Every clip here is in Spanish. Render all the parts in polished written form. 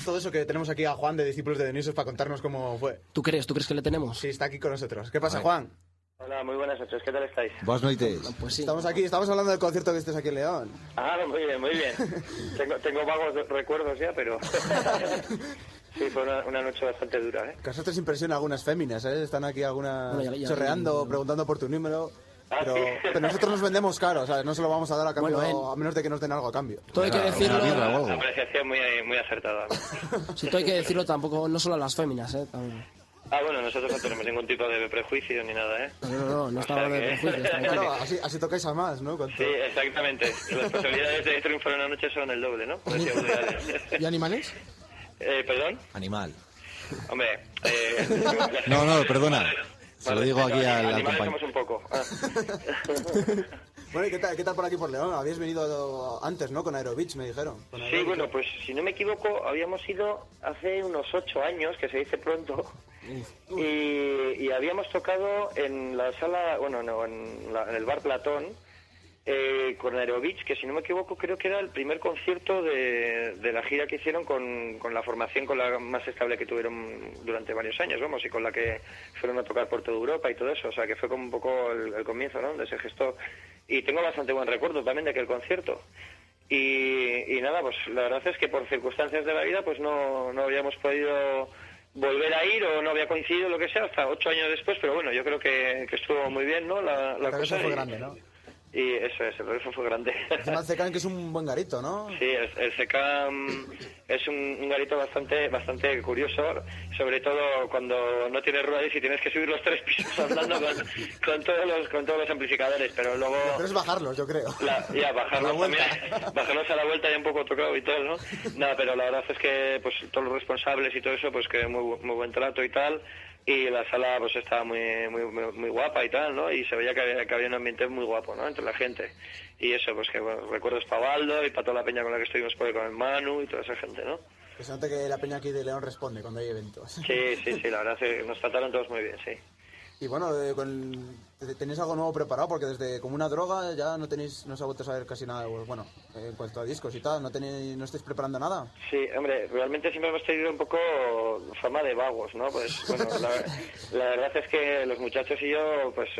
todo eso que tenemos aquí a Juan de Discípulos de Dionisos para contarnos cómo fue. ¿Tú crees que le tenemos? Sí, está aquí con nosotros. ¿Qué pasa, Juan? Hola, muy buenas noches, ¿qué tal estáis? Buenas noches. Pues sí. Estamos aquí, estamos hablando del concierto que estés aquí en León. Ah, muy bien, muy bien. Tengo vagos recuerdos ya, pero... Sí, fue una noche bastante dura, ¿eh? Que a nosotros impresiona algunas féminas, ¿eh? Están aquí algunas Bueno, ya, chorreando, preguntando por tu número. Pero, ¿sí? pero nosotros nos vendemos caro, o sea, no se lo vamos a dar a cambio, Bueno, a menos de que nos den algo a cambio. Todo hay que decirlo. Una apreciación muy acertada. Sí, todo hay que decirlo tampoco, no solo a las féminas, también. Ah, bueno, nosotros no tenemos ningún tipo de prejuicio ni nada, ¿eh? No está hablando de prejuicios. Claro, así tocáis a más, ¿no? Sí, exactamente. Las posibilidades de triunfar una noche son el doble, ¿no? Como decía Woody Allen. ¿Y animales? ¿Perdón? Animal. Hombre, No, perdona. Se lo digo aquí al animales compañero. somos un poco. Ah. Bueno, ¿y qué tal por aquí por León? Habías venido antes, ¿no? Con Aerobitch, me dijeron. Sí, bueno, pues si no me equivoco, habíamos ido hace unos 8 años, que se dice pronto, y habíamos tocado en la sala, bueno, no, en el bar Platón, con Aerobitch, que si no me equivoco creo que era el primer concierto de la gira que hicieron con la formación con la más estable que tuvieron durante varios años, vamos, y con la que fueron a tocar por toda Europa y todo eso, o sea que fue como un poco el comienzo, ¿no?, donde se gestó, y tengo bastante buen recuerdo también de aquel concierto. Y nada, pues la verdad es que por circunstancias de la vida pues no habíamos podido volver a ir, o no había coincidido, lo que sea, hasta 8 años después, pero bueno, yo creo que estuvo muy bien, ¿no?, la cosa. Fue grande, ¿no? Y eso es, el regreso fue grande. Encima el CECAM, que es un buen garito, ¿no? Sí, el CECAM es un garito bastante curioso, sobre todo cuando no tienes ruedas y tienes que subir los 3 pisos andando con todos los amplificadores, pero luego... Pero es bajarlos, yo creo. Bajarlos también, bajarlos a la vuelta ya un poco tocado y tal, ¿no? Nada, pero la verdad es que pues todos los responsables y todo eso, pues que muy buen trato y tal. Y la sala pues estaba muy guapa y tal, ¿no? Y se veía que había un ambiente muy guapo, ¿no?, entre la gente. Y eso, pues que bueno, recuerdos para Baldo y para toda la peña con la que estuvimos por ahí, con el Manu y toda esa gente, ¿no? Que se note que la peña aquí de León responde cuando hay eventos. Sí, la verdad es que nos trataron todos muy bien, sí. Y bueno, ¿tenéis algo nuevo preparado? Porque desde como una droga ya no se ha vuelto a saber casi nada. Bueno, en cuanto a discos y tal, ¿no estáis preparando nada? Sí, hombre, realmente siempre hemos tenido un poco fama de vagos, ¿no? Pues bueno, la verdad es que los muchachos y yo, pues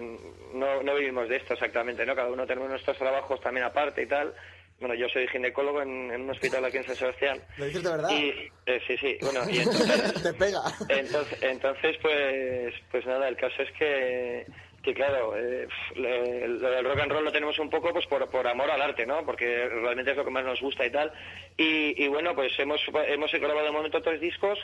no vivimos de esto exactamente, ¿no? Cada uno tenemos nuestros trabajos también aparte y tal. Bueno, yo soy ginecólogo en un hospital aquí en San Sebastián. ¿Lo dices de verdad? Y, sí, bueno, y entonces... Te pega. Entonces pues nada, el caso es que claro, lo del rock and roll lo tenemos un poco pues por amor al arte, ¿no? Porque realmente es lo que más nos gusta y tal. Y bueno, pues hemos grabado de momento 3 discos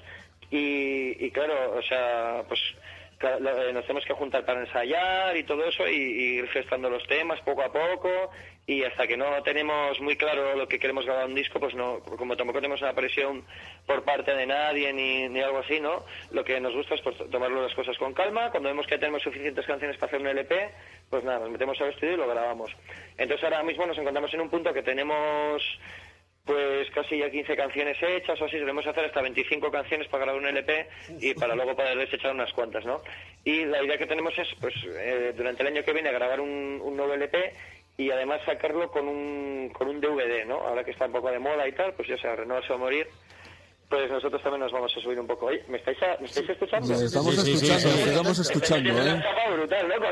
y claro, o sea, pues... nos tenemos que juntar para ensayar y todo eso y ir gestando los temas poco a poco, y hasta que no tenemos muy claro lo que queremos grabar un disco, pues no, como tampoco tenemos una presión por parte de nadie ni algo así, ¿no? Lo que nos gusta es pues, tomarlo las cosas con calma. Cuando vemos que tenemos suficientes canciones para hacer un LP, pues nada, nos metemos al estudio y lo grabamos. Entonces ahora mismo nos encontramos en un punto que tenemos pues casi ya 15 canciones hechas o así. Solemos hacer hasta 25 canciones para grabar un LP y para luego poder desechar unas cuantas, ¿no? Y la idea que tenemos es, pues, durante el año que viene grabar un nuevo LP y además sacarlo con un DVD, ¿no? Ahora que está un poco de moda y tal, pues ya sea renovarse o morir. Pues nosotros también nos vamos a subir un poco. Oye, ¿me estáis escuchando? Sí, estamos escuchando, ¿eh? Brutal, ¿no?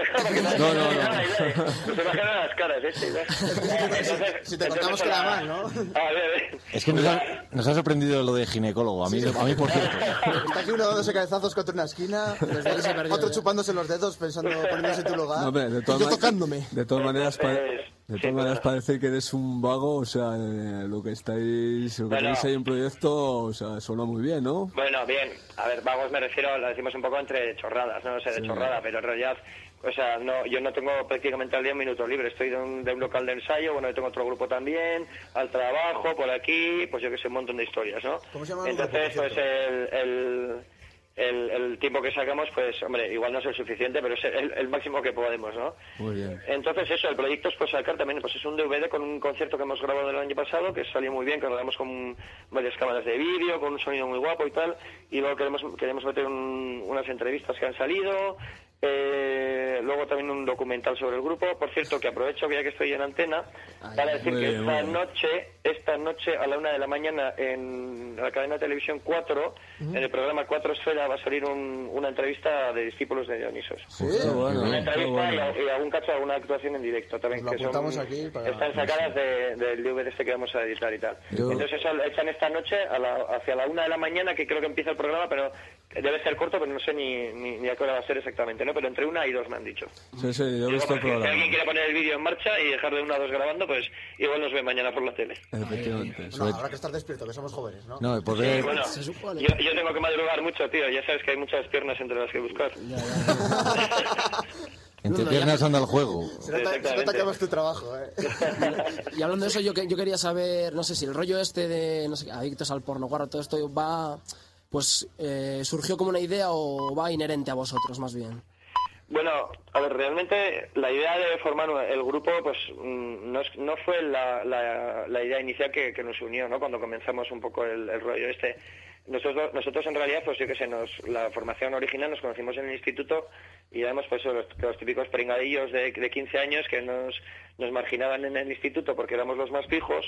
No. Se imaginan las caras, Entonces, si te contamos que era mal, ¿no? A ver. Es que nos ha sorprendido lo de ginecólogo, a mí por cierto. Está aquí uno dándose cabezazos contra una esquina, otro chupándose los dedos poniéndose en tu lugar, No, hombre, yo tocándome. De todas maneras parece que eres un vago, o sea, lo que tenéis ahí en proyecto, o sea, suena muy bien, ¿no? Bueno, bien, a ver, vagos me refiero, lo decimos un poco entre chorradas, no sé, de chorrada, pero en realidad, o sea, yo no tengo prácticamente al día un minuto libre, estoy de un local de ensayo, bueno, yo tengo otro grupo también, al trabajo, por aquí, pues yo que sé, un montón de historias, ¿no? ¿Cómo se llama el Entonces, grupo, pues el tiempo que sacamos, pues, hombre, igual no es el suficiente, pero es el máximo que podemos, ¿no? Muy bien. Entonces eso, el proyecto es pues sacar también, pues es un DVD con un concierto que hemos grabado el año pasado, que salió muy bien, que lo grabamos con varias cámaras de vídeo, con un sonido muy guapo y tal, y luego queremos meter unas entrevistas que han salido, luego también un documental sobre el grupo. Por cierto, que aprovecho que ya que estoy en antena para decir que esta noche a la 1 de la mañana en la cadena de televisión 4, en el programa 4 Esfera, va a salir una entrevista de discípulos de Dionisos. Sí, Una entrevista y algún cacho, alguna actuación en directo también, pues que son, aquí están sacadas del DVD este que vamos a editar y tal. Entonces eso lo echan esta noche hacia la 1 de la mañana, que creo que empieza el programa, pero debe ser corto, pero no sé ni a qué hora va a ser exactamente, ¿no? Pero entre 1 y 2 me han dicho. Sí, yo he visto el programa. Si alguien quiere poner el vídeo en marcha y dejar de 1 a 2 grabando, pues igual nos ve mañana por la tele. Efectivamente. Bueno, habrá que estar despierto, que somos jóvenes, ¿no? No, poder... Sí, bueno, Se supone. yo tengo que madrugar mucho, tío. Ya sabes que hay muchas piernas entre las que buscar. Entre piernas anda el juego. Se nota que hagas tu trabajo, ¿eh? Y hablando de eso, yo quería saber, no sé si el rollo este de, no sé, adictos al porno, guarro, todo esto va, pues, surgió como una idea o va inherente a vosotros, más bien. Bueno, a ver, realmente la idea de formar el grupo, pues no fue la idea inicial que nos unió, ¿no? Cuando comenzamos un poco el rollo este. Nosotros en realidad, pues yo qué sé, la formación original nos conocimos en el instituto y éramos pues los típicos pringadillos de 15 años que nos marginaban en el instituto porque éramos los más fijos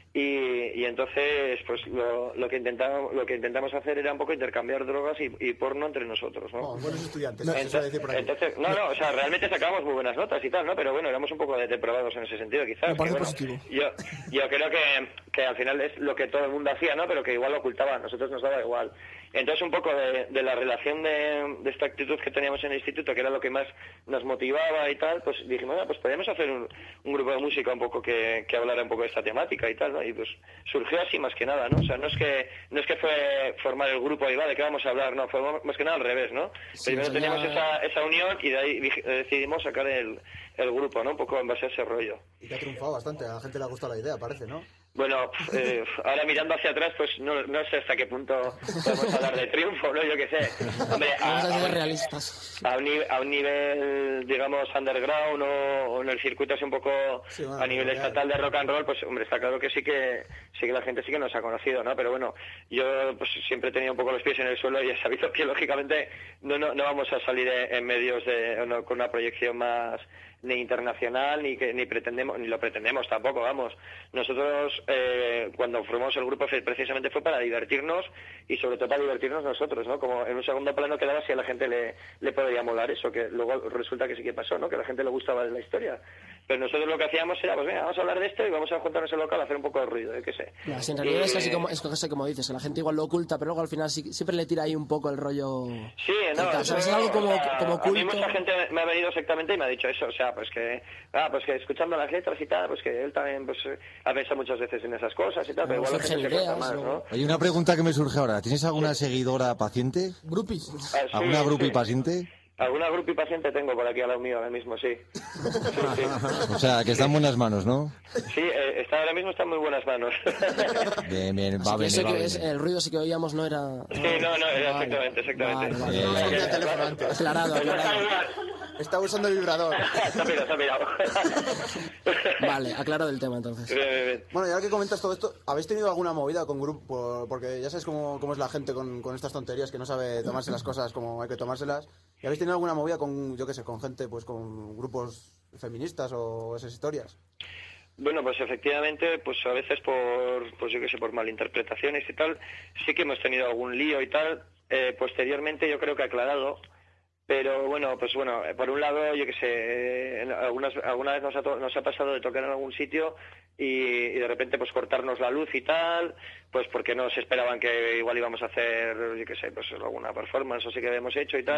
y entonces pues lo que intentamos hacer era un poco intercambiar drogas y porno entre nosotros, ¿no? Oh, buenos estudiantes, Entonces, o sea, realmente sacábamos muy buenas notas y tal, ¿no? Pero bueno, éramos un poco depravados en ese sentido, quizás. Me parece bueno, positivo. Yo creo que al final es lo que todo el mundo hacía, ¿no? Pero que igual lo ocultaba, a nosotros nos daba igual. Entonces un poco de la relación de esta actitud que teníamos en el instituto, que era lo que más nos motivaba y tal, pues dijimos, pues podríamos hacer un grupo de música un poco que hablara un poco de esta temática y tal, ¿no? Y pues surgió así más que nada, ¿no? O sea, no es que fue formar el grupo y va, ¿de qué vamos a hablar? No, fue más que nada al revés, ¿no? Sí, Primero teníamos esa unión y de ahí decidimos sacar el grupo, ¿no? Un poco en base a ese rollo. Y que ha triunfado bastante, a la gente le ha gustado la idea, parece, ¿no? Bueno, ahora mirando hacia atrás, pues no sé hasta qué punto podemos hablar de triunfo, ¿no? Yo qué sé. Hombre, Vamos a ser realistas. a un nivel, digamos, underground o en el circuito así un poco bueno, a nivel estatal de rock and roll, pues hombre, está claro que sí que la gente sí que nos ha conocido, ¿no? Pero bueno, yo pues siempre he tenido un poco los pies en el suelo y he sabido que lógicamente no vamos a salir en medios con una proyección más ni internacional ni lo pretendemos tampoco, vamos. Nosotros cuando formamos el grupo precisamente fue para divertirnos y sobre todo para divertirnos nosotros, ¿no? Como en un segundo plano quedaba si a la gente le podría molar eso, que luego resulta que sí que pasó, ¿no? Que a la gente le gustaba la historia. Pero nosotros lo que hacíamos era, pues venga, vamos a hablar de esto y vamos a juntarnos en el local a hacer un poco de ruido, qué sé. Ya, si en realidad es casi como dices, que la gente igual lo oculta, pero luego al final siempre le tira ahí un poco el rollo. Sí, no, o sea, es algo como a mí culto. mucha gente me ha venido exactamente y me ha dicho eso, o sea, pues que escuchando las letras y tal, pues que él también pues ha pensado muchas veces en esas cosas y tal, pero igual la gente se cuenta más, ¿no? Hay una pregunta que me surge ahora. ¿Tienes alguna seguidora paciente? Grupis. ¿Alguna grupi paciente? Alguna grupi paciente tengo por aquí al lado mío ahora mismo, sí. O sea, que está en buenas manos, ¿no? Sí, ahora mismo está en muy buenas manos. Bien, va a Así que venir, el ruido sí que oíamos no era... Sí, no, exactamente. Vale. Aclarado. Está usando el vibrador. Está mirado. Vale, aclarado el tema entonces. Bien. Bueno, y ahora que comentas todo esto, ¿habéis tenido alguna movida con grupo? Porque ya sabes cómo es la gente con estas tonterías, que no sabe tomarse las cosas como hay que tomárselas. ¿Y habéis tenido alguna movida con, yo qué sé, con gente, pues con grupos feministas o esas historias? Bueno, pues efectivamente, pues a veces por malinterpretaciones y tal, sí que hemos tenido algún lío y tal. Posteriormente yo creo que aclarado. Pero bueno, por un lado, yo qué sé, alguna vez nos ha pasado de tocar en algún sitio y de repente pues cortarnos la luz y tal, pues porque no se esperaban que igual íbamos a hacer, yo qué sé, pues alguna performance o sí que habíamos hecho y tal.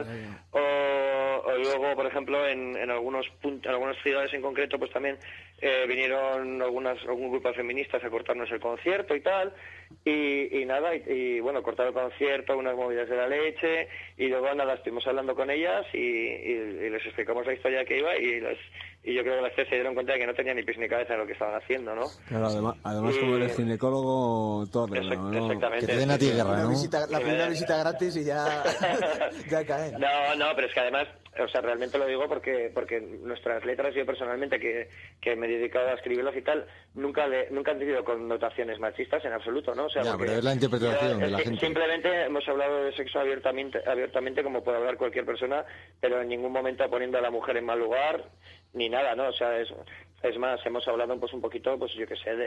O luego, por ejemplo, en algunas ciudades en concreto, pues también vinieron algún grupo de feministas a cortarnos el concierto y tal. Y nada, y bueno, cortar el concierto, unas movidas de la leche, y luego nada, estuvimos hablando con ellas y les explicamos la historia que iba y y yo creo que las tres se dieron cuenta de que no tenían ni pies ni cabeza en lo que estaban haciendo, ¿no? Claro, además como eres ginecólogo, todo arreglado, ¿no? Exactamente. Que te den a ti guerra, ¿no? La primera visita gratis y ya, ya caen. No, pero es que además, o sea, realmente lo digo porque nuestras letras, yo personalmente, que me he dedicado a escribirlas y tal, nunca han tenido connotaciones machistas en absoluto, ¿no? O sea, Ya, pero es la interpretación de la gente. Simplemente hemos hablado de sexo abiertamente como puede hablar cualquier persona, pero en ningún momento poniendo a la mujer en mal lugar, ni nada, ¿no? O sea, es más, hemos hablado pues un poquito, pues yo que sé,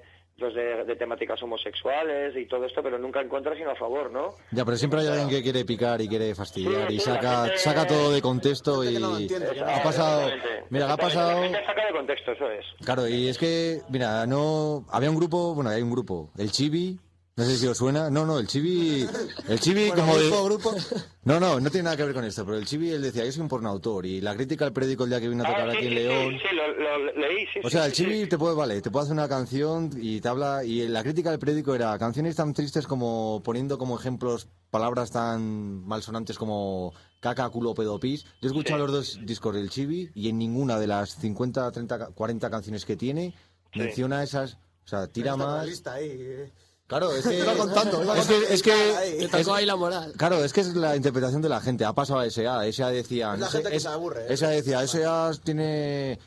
de temáticas homosexuales y todo esto, pero nunca en contra sino a favor, ¿no? Ya, pero siempre hay alguien que quiere picar y quiere fastidiar y saca todo de contexto y ha pasado... Mira, ha pasado... Saca de contexto, eso es. Claro, y es que, mira, había un grupo, bueno, hay un grupo, el Chibi, no sé si os suena, no, el Chibi Bueno, como de... grupo. No tiene nada que ver con esto, pero el Chibi, él decía, yo soy un pornoautor, y la crítica al periódico el día que vino a tocar aquí en León... Sí, lo leí, sí. O sea, el Chibi te puede hacer una canción y te habla, y la crítica del periódico era canciones tan tristes como poniendo como ejemplos palabras tan malsonantes como caca, culo, pedo, pis. Yo he escuchado los dos discos del Chibi y en ninguna de las 50, 30, 40 canciones que tiene menciona esas, o sea, tira más... Claro, es que... Iba contando. Es que Te tocó ahí la moral. claro, es que es la interpretación de la gente. Ha pasado a S.A. S.A. decía... Es la gente que se aburre, ¿eh? S.A. decía, S.A. tiene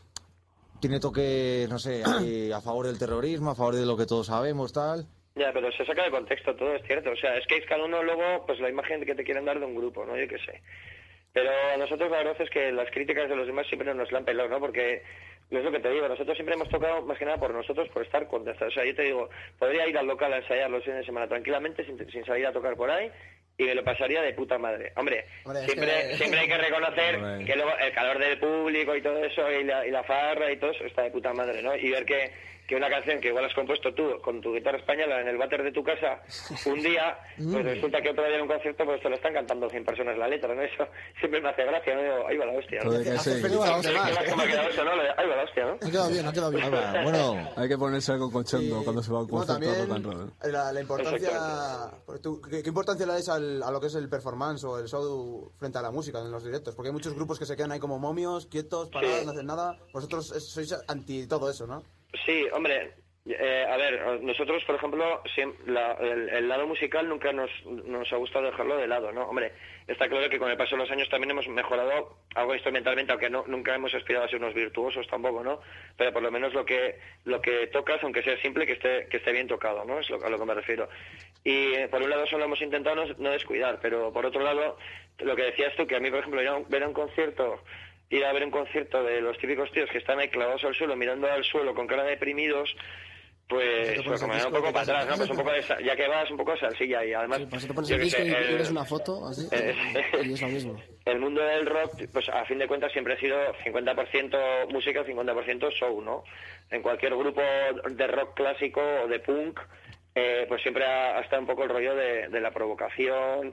toque, no sé, a favor del terrorismo, a favor de lo que todos sabemos, tal... Ya, pero se saca de contexto, todo es cierto. O sea, es que es cada uno luego, pues la imagen que te quieren dar de un grupo, ¿no? Yo qué sé. Pero a nosotros la verdad es que las críticas de los demás siempre nos la han pelado, ¿no? Porque es lo que te digo, nosotros siempre hemos tocado más que nada por nosotros, por estar contentos. O sea, yo te digo, podría ir al local a ensayar los fines de semana tranquilamente sin salir a tocar por ahí y me lo pasaría de puta madre. Hombre, siempre hay que reconocer que luego el calor del público y todo eso y la farra y todo eso está de puta madre, ¿no? Y ver que una canción que igual has compuesto tú con tu guitarra española en el váter de tu casa un día, pues resulta que otro día en un concierto pues te lo están cantando 100 personas la letra, ¿no? Eso siempre me hace gracia, ¿no? Digo, ahí va la hostia, ¿no? ¿Cómo ha quedado eso, no? Ahí va la hostia, ¿no? Ha quedado bien. Bueno, Hay que ponerse algo conchondo cuando se va a un concierto rock and roll. La importancia... ¿Qué importancia le dais a lo que es el performance o el show frente a la música en los directos? Porque hay muchos grupos que se quedan ahí como momios, quietos, parados, no hacen nada. Vosotros sois anti todo eso, ¿no? Sí, hombre, a ver, nosotros, por ejemplo, el lado musical nunca nos ha gustado dejarlo de lado, ¿no? Hombre, está claro que con el paso de los años también hemos mejorado algo instrumentalmente, aunque nunca hemos aspirado a ser unos virtuosos tampoco, ¿no? Pero por lo menos lo que tocas, aunque sea simple, que esté bien tocado, ¿no? Es a lo que me refiero. Y por un lado solo hemos intentado no descuidar, pero por otro lado, lo que decías tú, que a mí, por ejemplo, ir a ver un concierto de los típicos tíos que están ahí clavados al suelo, mirando al suelo con cara de deprimidos, pues como un poco para atrás, ¿no? Pues un poco ya que vas un poco de salsilla y además... Sí, pues te pones el disco y ves una foto, así, y es lo mismo. El mundo del rock, pues a fin de cuentas siempre ha sido 50% música, 50% show, ¿no? En cualquier grupo de rock clásico o de punk, pues siempre ha estado un poco el rollo de la provocación,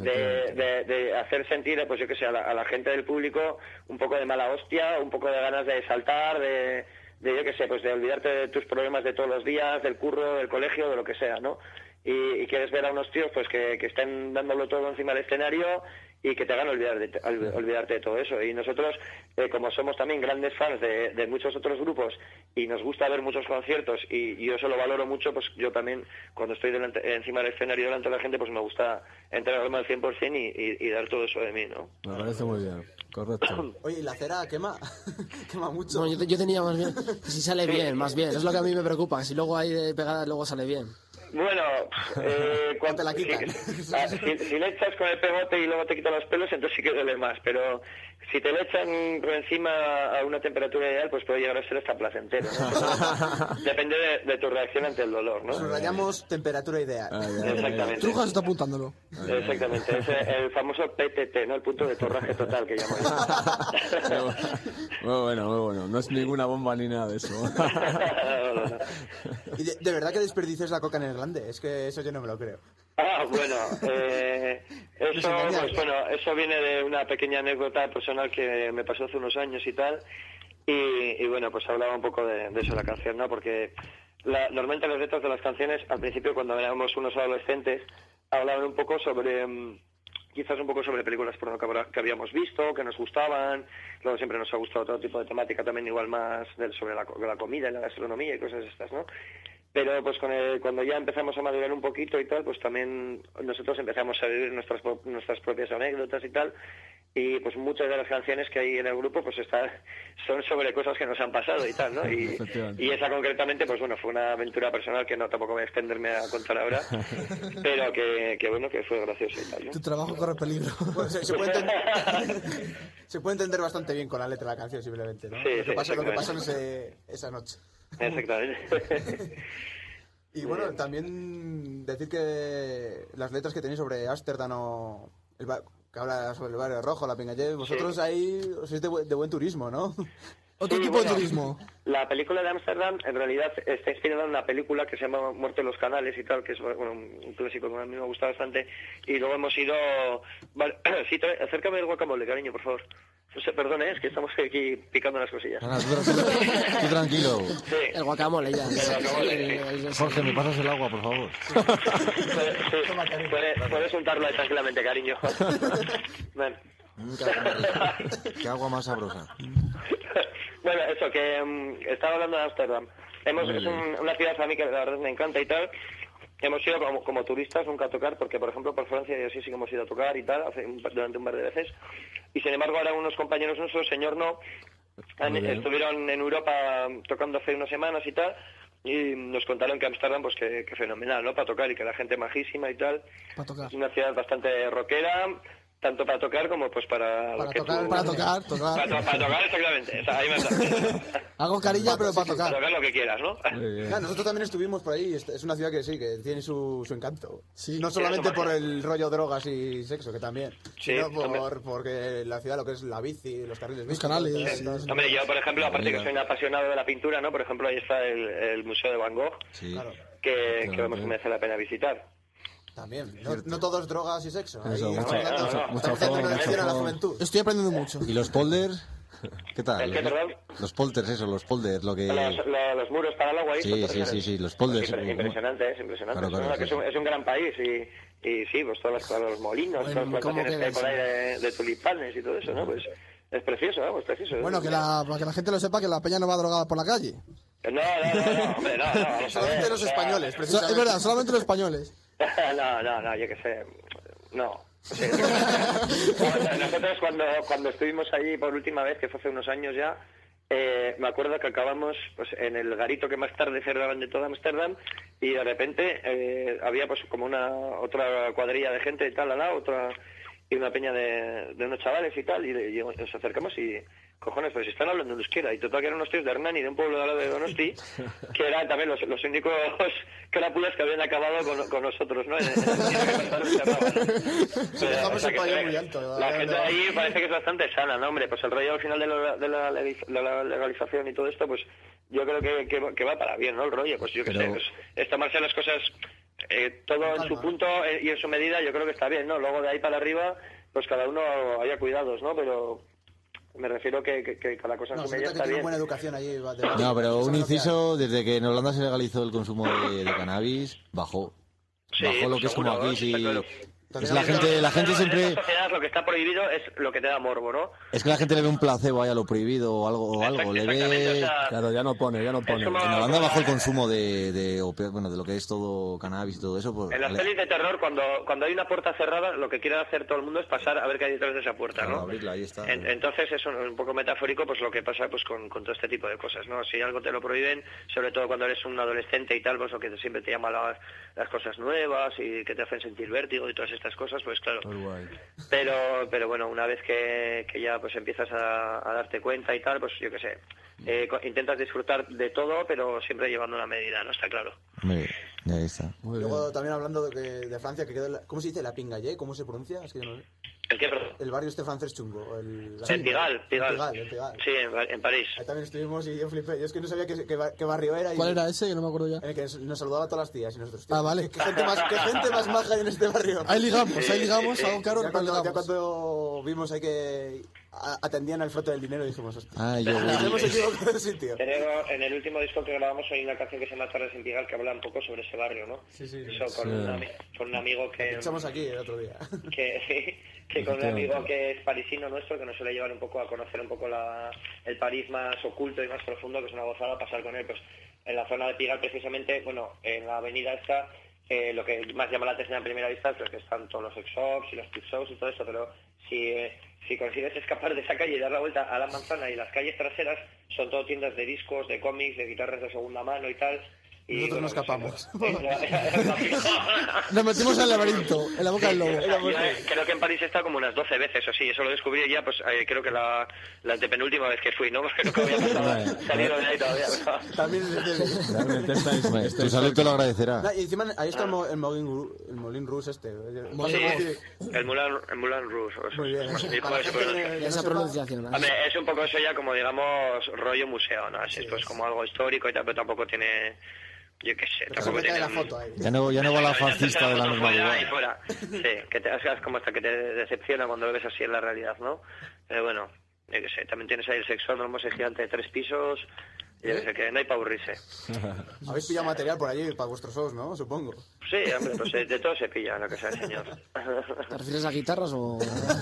de hacer sentir, pues yo que sé, a la gente del público un poco de mala hostia, un poco de ganas de saltar, de yo que sé, pues de olvidarte de tus problemas de todos los días, del curro, del colegio, de lo que sea, ¿no? Y quieres ver a unos tíos pues que estén dándolo todo encima del escenario y que te hagan olvidarte de todo eso. Y nosotros, como somos también grandes fans de muchos otros grupos y nos gusta ver muchos conciertos y yo eso lo valoro mucho, pues yo también cuando estoy encima del escenario delante de la gente, pues me gusta entregarme al 100% y dar todo eso de mí, ¿no? Me parece muy bien, correcto. Oye, ¿y la cera quema? Quema mucho. No, yo tenía más bien, si sale bien, más bien. Es lo que a mí me preocupa, que si luego hay de pegada, luego sale bien. Bueno, cuando te la quitan. Si le echas con el pegote y luego te quitan los pelos, entonces sí que duele más. Pero si te le echan por encima a una temperatura ideal, pues puede llegar a ser hasta placentero, ¿no? Depende de tu reacción ante el dolor, ¿no? Subrayamos temperatura ideal. Exactamente. Trujas está apuntándolo. Exactamente, es el famoso PTT, ¿no? El punto de torraje total que llamo yo. Muy bueno. No es ninguna bomba ni nada de eso. No. ¿Y de verdad que desperdicias la coca en el glande? Es que eso yo no me lo creo. Bueno, eso viene de una pequeña anécdota personal que me pasó hace unos años y tal, y bueno, pues hablaba un poco de eso la canción, ¿no? Porque normalmente las letras de las canciones, al principio cuando éramos unos adolescentes, hablaban un poco sobre quizás un poco sobre películas porno que habíamos visto, que nos gustaban. Luego siempre nos ha gustado otro tipo de temática también, igual más sobre la comida y la gastronomía y cosas estas, ¿no? Pero pues cuando ya empezamos a madurar un poquito y tal, pues también nosotros empezamos a vivir nuestras propias anécdotas y tal. Y pues muchas de las canciones que hay en el grupo pues son sobre cosas que nos han pasado y tal, ¿no? Y esa concretamente, pues bueno, fue una aventura personal que no tampoco voy a extenderme a contar ahora, pero que bueno, que fue gracioso y tal, ¿no? Tu trabajo corre peligro. Bueno, se puede entender bastante bien con la letra de la canción, simplemente, ¿no? Sí, lo que pasó exactamente. esa noche. Exactamente. Y bueno, también decir que las letras que tenéis sobre Ámsterdam o que habla sobre el barrio rojo, la Pingalle, vosotros ahí sois de buen turismo, ¿no? Otro tipo de turismo. La película de Ámsterdam en realidad está inspirada en una película que se llama Muerte en los Canales y tal, que es bueno, un clásico que a mí me gusta bastante. Y luego hemos ido... Vale, sí, acércame el guacamole, cariño, por favor. No sé, perdone, es que estamos aquí picando las cosillas. Tú tranquilo. Sí. El guacamole ya. Jorge, ¿me pasas el agua, por favor? Puedes untarlo ahí tranquilamente, cariño. Ven. Qué agua más sabrosa. Bueno, eso, que estaba hablando de Ámsterdam. Es una ciudad a mí que la verdad me encanta y tal. Hemos ido como turistas nunca a tocar, porque por ejemplo por Francia y así sí que hemos ido a tocar y tal, durante un par de veces. Y sin embargo ahora unos compañeros nuestros, señor no, estuvieron en Europa tocando hace unas semanas y tal, y nos contaron que Ámsterdam, pues que fenomenal, ¿no? Para tocar y que la gente majísima y tal. Para tocar. Es una ciudad bastante rockera, tanto para tocar como pues para tocar. Para tocar, exactamente. O sea, ahí Hago carilla, pero para tocar. Para tocar lo que quieras, ¿no? Claro, nosotros también estuvimos por ahí. Es una ciudad que sí, que tiene su encanto. Sí. No solamente por el rollo drogas y sexo, que también, sí, sino porque la ciudad, lo que es la bici, los carriles los bici, canales. Sí. Hombre, yo, por ejemplo, aparte que soy un apasionado de la pintura, ¿no? Por ejemplo, ahí está el Museo de Van Gogh, Sí. Claro. que vamos, merece la pena visitar. También. No todo es drogas y sexo. Eso, Ahí, mucho a la juventud. Estoy aprendiendo mucho. ¿Y los polders? ¿Qué tal? ¿El qué, perdón? Los polters, los polders, lo que... Los muros para el agua ahí. Sí, los polders. Impresionante, es impresionante. Claro, es un gran país y sí, pues todos los molinos, todas las plantaciones que hay por ahí de tulipanes y todo eso, ¿no? Pues es precioso, vamos, es precioso. Bueno, para que la gente lo sepa, que la peña no va drogada por la calle. No, hombre, no. Solamente los españoles, precisamente. Es verdad, solamente los españoles. No, yo qué sé, no. Sí. Nosotros cuando estuvimos allí por última vez, que fue hace unos años ya, me acuerdo que acabamos pues en el garito que más tarde cerraban de todo Ámsterdam y de repente había pues como otra cuadrilla de gente y tal al lado, y una peña de unos chavales y tal, y nos acercamos y cojones, pues están hablando en euskera, y total que eran unos tíos de Hernani, de un pueblo de al lado de Donosti, que eran también los únicos crápulas que habían acabado con nosotros, ¿no? Dejamos el pabellón muy alto. La gente de ahí parece que es bastante sana, ¿no? Hombre, pues el rollo al final de la legalización y todo esto, pues yo creo que va para bien, ¿no? El rollo, pues yo qué sé, pues, es tomarse las cosas todo en su punto y en su medida, yo creo que está bien, ¿no? Luego de ahí para arriba, pues cada uno haya cuidados, ¿no? Pero me refiero que cada cosa en su medida está bien. Buena educación allí. No, pero un inciso, desde que en Holanda se legalizó el consumo de cannabis, bajó. Sí, bajó lo que es como aquí, sí. Claro. Es la gente siempre... En esta sociedad lo que está prohibido es lo que te da morbo, ¿no? Es que la gente le ve un placebo ahí a lo prohibido o algo. Le ve... O sea, Claro, ya no pone. como- En Holanda bajó el consumo de lo que es todo cannabis y todo eso. Pues, en las pelis de terror, cuando hay una puerta cerrada, lo que quiere hacer todo el mundo es pasar a ver qué hay detrás de esa puerta, claro, ¿no? abrirla, ahí está. Entonces es un poco metafórico pues lo que pasa pues con todo este tipo de cosas, ¿no? Si algo te lo prohíben, sobre todo cuando eres un adolescente y tal, pues lo que siempre te llama las cosas nuevas y que te hacen sentir vértigo y todas estas cosas, pues claro. Pero bueno, una vez que ya pues empiezas a darte cuenta y tal, pues yo qué sé, intentas disfrutar de todo, pero siempre llevando una medida, ¿no? Está claro. Ya está. Luego también hablando de Francia, que quedó ¿cómo se dice? ¿La Pingalle? ¿Cómo se pronuncia? Es que yo no sé. ¿El qué, perdón? El barrio este francés chungo. El Pigalle. El Pigalle. Sí, en París. Ahí también estuvimos y yo flipé. Yo es que no sabía qué barrio era. ¿Cuál era ese? Que no me acuerdo ya. En el que nos saludaba a todas las tías y nosotros. Tío, Vale. ¿Qué gente más maja hay en este barrio? Ahí ligamos, algo caro, Ya pero ligamos. cuando vimos ahí que atendían al frote del dinero y dijimos, hostia, Ah, yo nos hemos equivocado de sitio. Tenemos, en el último disco que grabamos hay una canción que se llama Tardes en Pigal que habla un poco sobre ese barrio, ¿no? Sí, sí. Eso, con un amigo que... Echamos aquí el otro día. que con un amigo que es parisino nuestro, que nos suele llevar un poco a conocer un poco el París más oculto y más profundo, que es una gozada pasar con él, pues en la zona de Pigal precisamente, bueno, en la avenida esta, lo que más llama la atención a primera vista es que están todos los sex shops y los tip shows y todo eso, pero si consigues escapar de esa calle y dar la vuelta a la manzana y las calles traseras son todo tiendas de discos, de cómics, de guitarras de segunda mano y tal. Y Nosotros nos pues, escapamos. Nos metimos en el laberinto, en la boca del lobo. Yo, creo que en París he estado como unas 12 veces o sí, eso lo descubrí ya, pues creo que la antepenúltima vez que fui, ¿no? Porque nunca había pasado salir de ahí todavía. También es Realmente Hombre, tu salud te lo agradecerá. Y encima ahí está el Moulin Rouge este. Sí, el Moulin Rouge. o eso. Muy bien. Sí, Para la pues, gente pues, que no Esa sepa, pronunciación. Hombre, es un poco eso ya como, digamos, rollo museo, ¿no? Es pues como algo histórico y tal, pero tampoco tiene... Yo qué sé, se tampoco me cae tiene... la foto ahí. Ya no va la fascista de la normalidad. Y fuera. Sí, que te hagas como hasta que te decepciona cuando lo ves así en la realidad, ¿no? Pero bueno, yo qué sé, también tienes ahí el sexódromo ese gigante de 3 pisos, y yo qué sé, que no hay para aburrirse. Habéis pillado material por allí para vuestros shows, ¿no? Supongo. Sí, hombre, pues de todo se pilla, lo que sea el señor. ¿Te refieres a guitarras o...?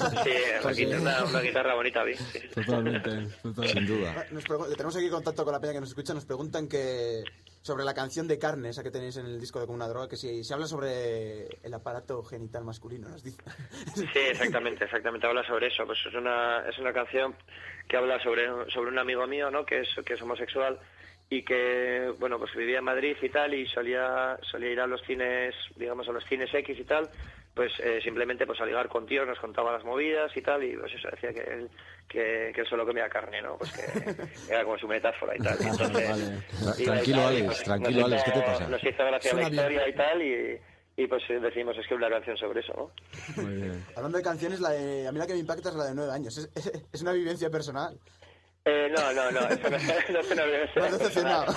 Sí, una guitarra bonita, ¿vi? Sí. Totalmente. Sin duda. Tenemos aquí contacto con la peña que nos escucha. Nos preguntan que sobre la canción de Carne, esa que tenéis en el disco de Como una droga, que si se habla sobre el aparato genital masculino, nos dice. Sí, exactamente, habla sobre eso. Pues es una canción que habla sobre un amigo mío, ¿no? Que es homosexual y que, bueno, pues vivía en Madrid y tal, y solía ir a los cines, digamos, a los cines X y tal, pues simplemente pues a ligar con tíos, nos contaba las movidas y tal, y pues eso, decía que él solo comía carne, ¿no? Pues que era como su metáfora y tal. Y entonces, Tranquilo, Alex, tranquilo, Alex, ¿qué te pasa? Nos hizo gracia la historia y tal, y pues decimos, es que una canción sobre eso, ¿no? Muy bien. Hablando de canciones, a mí la que me impacta es la de 9 años. Es una vivencia personal. No, eso no es una vivencia. ¿Me has decepcionado?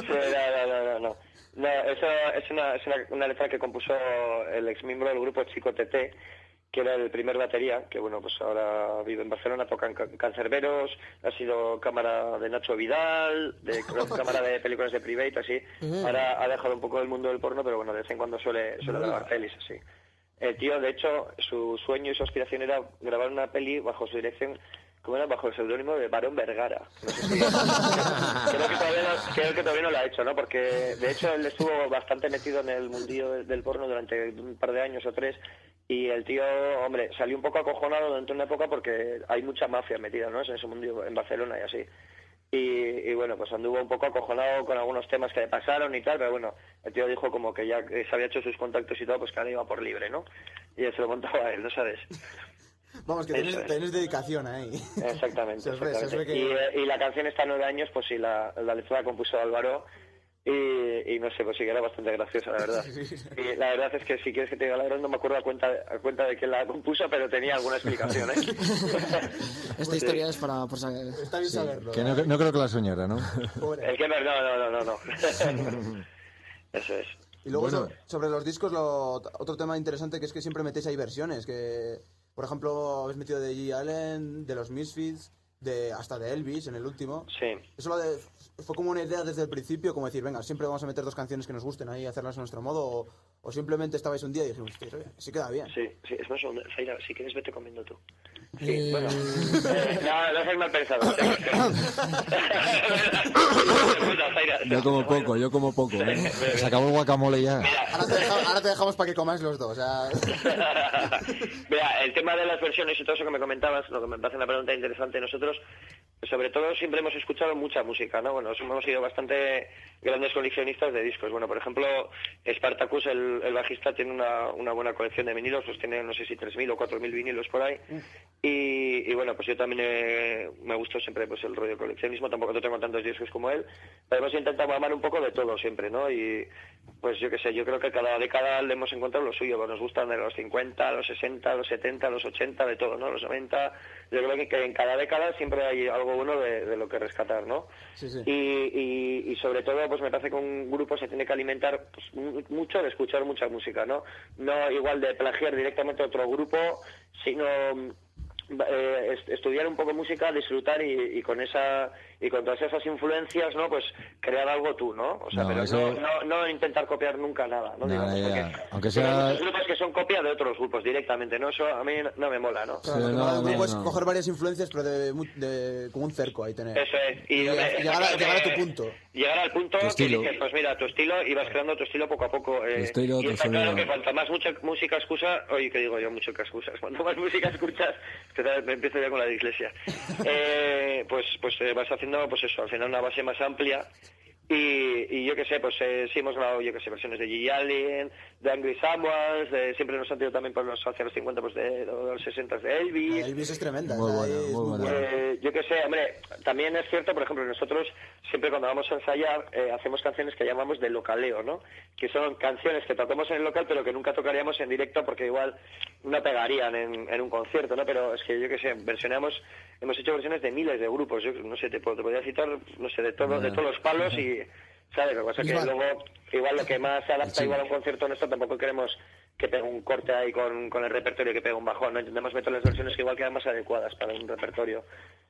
Sí, no. No, eso es una letra que compuso el exmiembro del grupo Chico TT, que era el primer batería, que bueno, pues ahora vive en Barcelona, toca en Cancerberos, ha sido cámara de Nacho Vidal, cámara de películas de Private, así. Ahora ha dejado un poco el mundo del porno, pero bueno, de vez en cuando suele grabar pelis, así. El tío, de hecho, su sueño y su aspiración era grabar una peli bajo su dirección, como era, bajo el seudónimo de Barón Vergara. No sé si... creo que todavía no lo ha hecho, ¿no? Porque, de hecho, él estuvo bastante metido en el mundillo del porno durante un par de años o 3, y el tío, hombre, salió un poco acojonado durante una época porque hay mucha mafia metida, ¿no? En ese mundo en Barcelona y así. Y bueno, pues anduvo un poco acojonado con algunos temas que le pasaron y tal, pero bueno, el tío dijo como que ya se había hecho sus contactos y todo, pues que ahora iba por libre, ¿no? Y él se lo contaba a él, ¿no sabes? Vamos, que tenés dedicación ahí. Exactamente. Se os ve que... y la canción está 9 años, pues sí, la letra la compuso Álvaro, y no sé, pues sí que era bastante graciosa, la verdad. Y la verdad es que si quieres que te diga la verdad, no me acuerdo a cuenta de quién la compuso, pero tenía alguna explicación, ¿eh? Esta historia es para... Está bien saberlo. Que no creo que la soñara, ¿no? El que no. Eso es. Y luego sobre los discos, otro tema interesante que es que siempre metéis ahí versiones, que por ejemplo habéis metido de G. Allen, de los Misfits, hasta de Elvis en el último. Sí. Eso fue como una idea desde el principio, como decir, venga, siempre vamos a meter 2 canciones que nos gusten ahí, hacerlas a nuestro modo, o simplemente estabais un día y dijimos, hostia, sí queda bien. Sí, es más, Zaira, si quieres vete comiendo tú. Sí, bueno. No seas mal pensado. Yo como poco. Se acabó el guacamole ya. Ahora te dejamos para que comáis los dos. Mira, el tema de las versiones y todo eso que me comentabas, lo que me parece una pregunta interesante, nosotros sobre todo siempre hemos escuchado mucha música, ¿no? Bueno, hemos sido bastante grandes coleccionistas de discos. Bueno, por ejemplo, Spartacus, el bajista, tiene una buena colección de vinilos, pues tiene no sé si 3.000 o 4.000 vinilos por ahí. Y bueno, pues yo también me gustó siempre pues el rollo de coleccionismo, tampoco no tengo tantos discos como él, pero hemos intentado amar un poco de todo siempre, ¿no? Y pues yo qué sé, yo creo que cada década le hemos encontrado lo suyo, pues nos gustan de los 50, los 60, los 70, los 80, de todo, ¿no? Los 90, yo creo que en cada década siempre hay algo bueno de lo que rescatar, ¿no? Sí. Y sobre todo, pues me parece que un grupo se tiene que alimentar pues, mucho de escuchar mucha música, ¿no? No igual de plagiar directamente a otro grupo, sino estudiar un poco música, disfrutar y con todas esas influencias, ¿no? Pues crear algo tú, ¿no? O sea, pero no intentar copiar nunca nada, ¿no? Aunque sea... Hay grupos que son copia de otros grupos directamente, ¿no? Eso a mí no me mola, ¿no? Claro, lo que mola es coger varias influencias, pero como un cerco ahí tener. Eso es. Y llegar a tu punto. Llegar al punto que dices, pues mira, tu estilo, y vas creando tu estilo poco a poco. Y está claro que cuanto más música escuchas, oye, que digo yo, música escuchas, cuanto más música escuchas, que me empiezo ya con la de Iglesia, pues vas haciendo, pues eso, al final una base más amplia. Y yo qué sé, pues sí hemos grabado, yo qué sé, versiones de Gigi Allen, de Angry Samuels, siempre nos han tenido también hacia los 50, pues de los 60 de Elvis. Elvis es tremenda. Muy buena. Yo qué sé, hombre, también es cierto, por ejemplo, nosotros siempre cuando vamos a ensayar hacemos canciones que llamamos de localeo, ¿no? Que son canciones que tocamos en el local pero que nunca tocaríamos en directo porque igual no pegarían en un concierto, ¿no? Pero es que yo qué sé, hemos hecho versiones de miles de grupos, yo no sé, te podría citar, no sé, de todos los palos y, ¿sabes? Lo que pasa es que luego, igual lo que más se adapta igual a un concierto nuestro, tampoco queremos que pegue un corte ahí con el repertorio, que pegue un bajón, ¿no? Intentamos meter las versiones que igual quedan más adecuadas para un repertorio.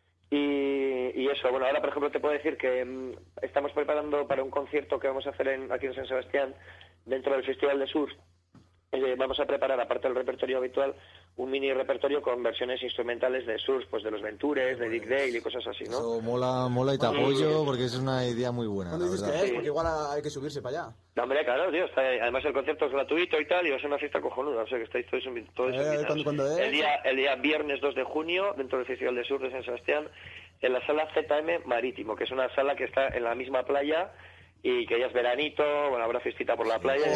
Y eso, bueno, ahora por ejemplo te puedo decir que estamos preparando para un concierto que vamos a hacer aquí en San Sebastián, dentro del Festival de Surf. Vamos a preparar, aparte del repertorio habitual, un mini repertorio con versiones instrumentales de surf, pues de los Ventures, de Dick Dale y cosas así, ¿no? Eso mola y te apoyo porque es una idea muy buena. ¿Cuándo dices que es? Porque igual hay que subirse para allá. No, hombre, claro, tío, además el concierto es gratuito y tal, y va a ser una fiesta cojonuda, o sea que estáis todos invitados. ¿Cuándo es? El día viernes 2 de junio, dentro del Festival de Surf de San Sebastián, en la sala ZM Marítimo, que es una sala que está en la misma playa y que ya es veranito, bueno, habrá fiestita por la playa.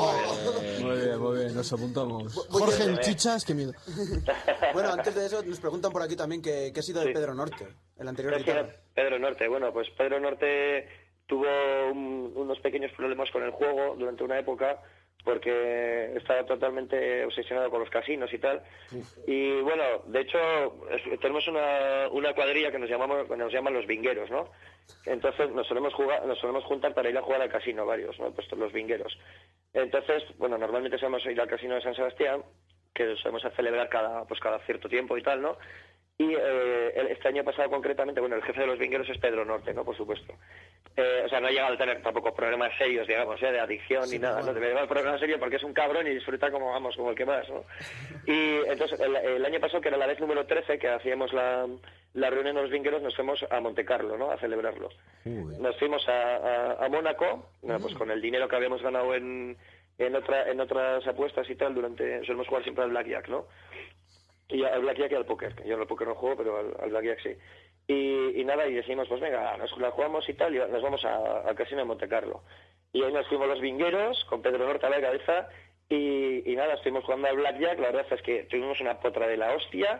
Muy bien, nos apuntamos. Jorge en chichas, qué miedo. Bueno, antes de eso nos preguntan por aquí también qué ha sido de Pedro Norte, el anterior guitarra. Pedro Norte, bueno, pues Pedro Norte tuvo unos pequeños problemas con el juego durante una época porque estaba totalmente obsesionado con los casinos y tal. Y bueno, de hecho tenemos una cuadrilla que nos llaman los vingueros, ¿no? Entonces nos solemos juntar para ir a jugar al casino varios, ¿no? Pues los vingueros. Entonces, bueno, normalmente solemos ir al casino de San Sebastián, que solemos celebrar cada cierto tiempo y tal, ¿no? Y este año pasado concretamente, bueno, el jefe de los vingueros es Pedro Norte, ¿no? Por supuesto. O sea, no ha llegado a tener tampoco problemas serios, digamos, de adicción ni nada, ¿no? Debe llevar problemas serios porque es un cabrón y disfruta como el que más, ¿no? Y entonces, el año pasado, que era la vez número 13, que hacíamos la reunión de los vingueros, nos fuimos a Montecarlo, ¿no? A celebrarlo. Nos fuimos a Mónaco, pues con el dinero que habíamos ganado en otras apuestas y tal, solemos jugar siempre al blackjack, ¿no? Y al blackjack y al póker. Yo al póker no juego, pero al blackjack sí. Y nada, y decimos, pues venga, nos la jugamos y tal, y nos vamos al casino de Montecarlo. Y ahí nos fuimos los vingueros, con Pedro Norte a la cabeza, y nada, estuvimos jugando al blackjack. La verdad es que tuvimos una potra de la hostia,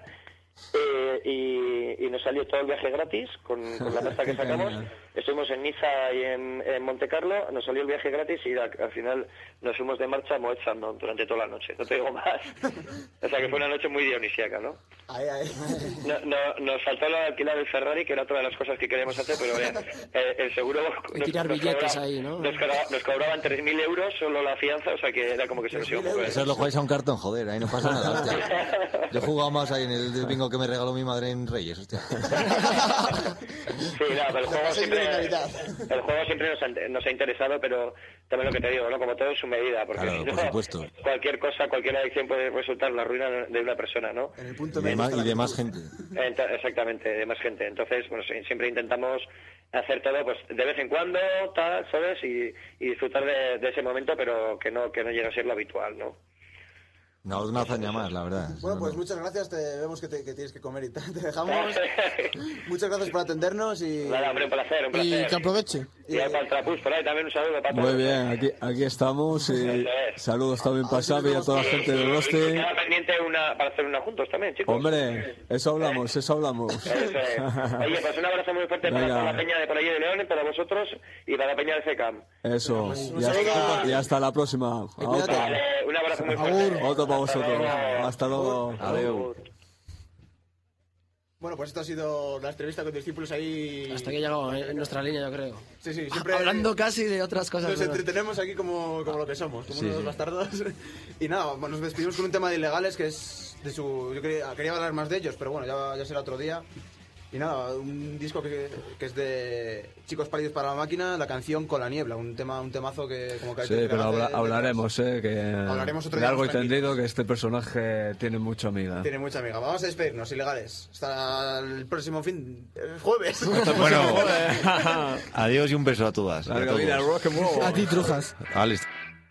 y nos salió todo el viaje gratis con la pasta que sacamos. Estuvimos en Niza y en Montecarlo, nos salió el viaje gratis y al final nos fuimos de marcha moechando durante toda la noche, no te digo más. O sea que fue una noche muy dionisíaca, ¿no? Nos faltó el alquilar del Ferrari, que era otra de las cosas que queríamos hacer, pero el seguro tirar billetes ahí, ¿no? Nos cobraban 3.000 euros solo la fianza, o sea que era como que se nos iba un poco. Eso lo jugáis a un cartón, joder, ahí no pasa nada, hostia. Yo jugaba más ahí en el bingo que me regaló mi madre en Reyes, hostia. Sí, no, pero el juego siempre nos ha interesado, pero también lo que te digo, ¿no? Como todo en su medida, porque claro, si no, por supuesto. Cualquier adicción puede resultar la ruina de una persona, ¿no? En el punto y de más gente. Exactamente, de más gente. Entonces, bueno, siempre intentamos hacer todo, pues de vez en cuando, tal, ¿sabes? Y disfrutar de ese momento, pero que no llegue a ser lo habitual, ¿no? No, una hazaña más, la verdad. Bueno, pues muchas gracias, vemos que tienes que comer y tal, te dejamos. Muchas gracias por atendernos y... Nada, hombre, un placer. Y que aproveche. Y al Paltrapus, por ahí también un saludo para todos. Muy bien, aquí estamos y saludos también para Xavi y a toda la gente del Rosti. Queda pendiente para hacer una juntos también, chicos. Hombre, eso hablamos. Eso es. Oye, pues un abrazo muy fuerte para toda la peña de por allí de León, para vosotros y para la peña de FECAM. Eso, y hasta la próxima. Vale, un abrazo muy fuerte. Otro para vosotros. Hasta luego. Adiós. Bueno, pues esto ha sido la entrevista con discípulos ahí... Hasta que he llegado en nuestra línea, yo creo. Sí, siempre... Hablando casi de otras cosas. Nos entretenemos aquí como lo que somos, como unos bastardos. Y nada, nos despedimos con un tema de Ilegales que es Yo quería hablar más de ellos, pero bueno, ya será otro día. Y nada, un disco que es de Chicos Pálidos para la Máquina, la canción Con la Niebla, un temazo que como que... Sí, pero hablaremos, hablaremos otro de día algo más entendido, que este personaje tiene mucha amiga. Tiene mucha amiga. Vamos a despedirnos, ilegales. Hasta el próximo jueves. Bueno, adiós y un beso a todas. A Larga vida, rock and roll. A ti, Trujas. Alex.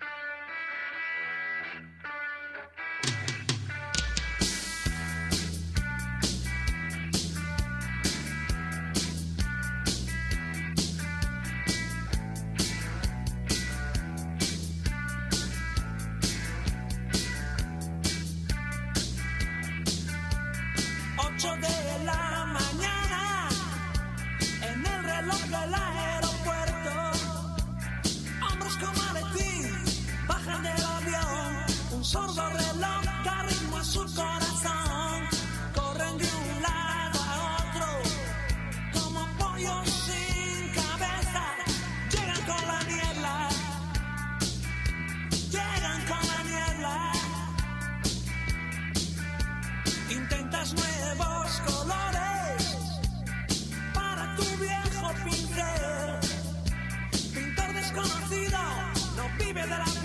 De la mañana, en el reloj del aeropuerto, hombres con maletín bajan del avión, un sordo reloj da ritmo a su corazón, corren de un lado a otro, como pollos sin cabeza, llegan con la niebla, intentas nuevos colores para tu viejo pincel. Pintor desconocido no vive de la